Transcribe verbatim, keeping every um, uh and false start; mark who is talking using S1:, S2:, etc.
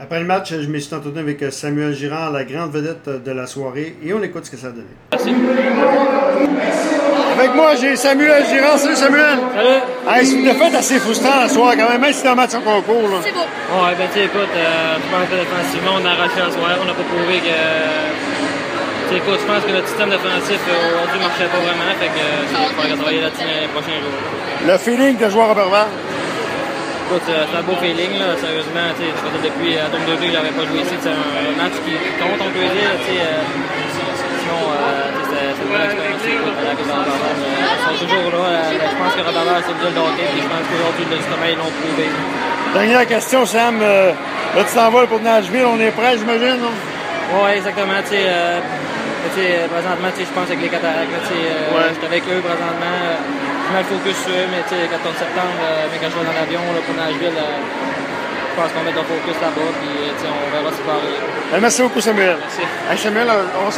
S1: Après le match, je me suis entretenu avec Samuel Girard, la grande vedette de la soirée, et on écoute ce que ça a donné.
S2: Merci.
S1: Avec moi, j'ai Samuel Girard. Salut Samuel!
S2: Salut!
S1: Hey, c'est une défaite assez frustrante la soirée quand même, même si c'est un match en concours. Là.
S3: C'est beau.
S2: Ouais, ben tu sais, écoute, euh, je pense que défensivement, on a arraché la soirée, on n'a pas prouvé que... Tu sais, écoute, je pense que notre système défensif aujourd'hui ne marchait pas vraiment, fait que il faudrait travailler là-dessus les prochains jours.
S1: Le feeling de joueur à Berval?
S2: Écoute, c'est un beau feeling, là, sérieusement, tu sais, je faisais depuis deux mille deux que j'avais pas joué ici, c'est un match qui compte, on peut dire, tu sais, euh, sinon, euh, c'est une bonne expérience, écoute, à la Coupe d'Argent, ils sont toujours là, euh, je pense que Robert c'est le de hockey, puis je pense qu'aujourd'hui, justement, ils l'ont prouvé.
S1: Dernière question, Sam, euh, là tu t'envoles pour Nashville, on est prêt, j'imagine, non?
S2: Oui, exactement, tu sais, euh, T'sais, présentement, je pense avec les cataractes, euh, ouais. J'étais avec eux présentement, euh, je mets le focus sur eux, mais quatorze septembre, euh, mais quand je vais dans l'avion pour Nashville, euh, je pense qu'on met le focus là-bas, puis on verra ce qui va arriver.
S1: Merci beaucoup, Samuel.
S2: Merci.
S1: Hey, Samuel, on va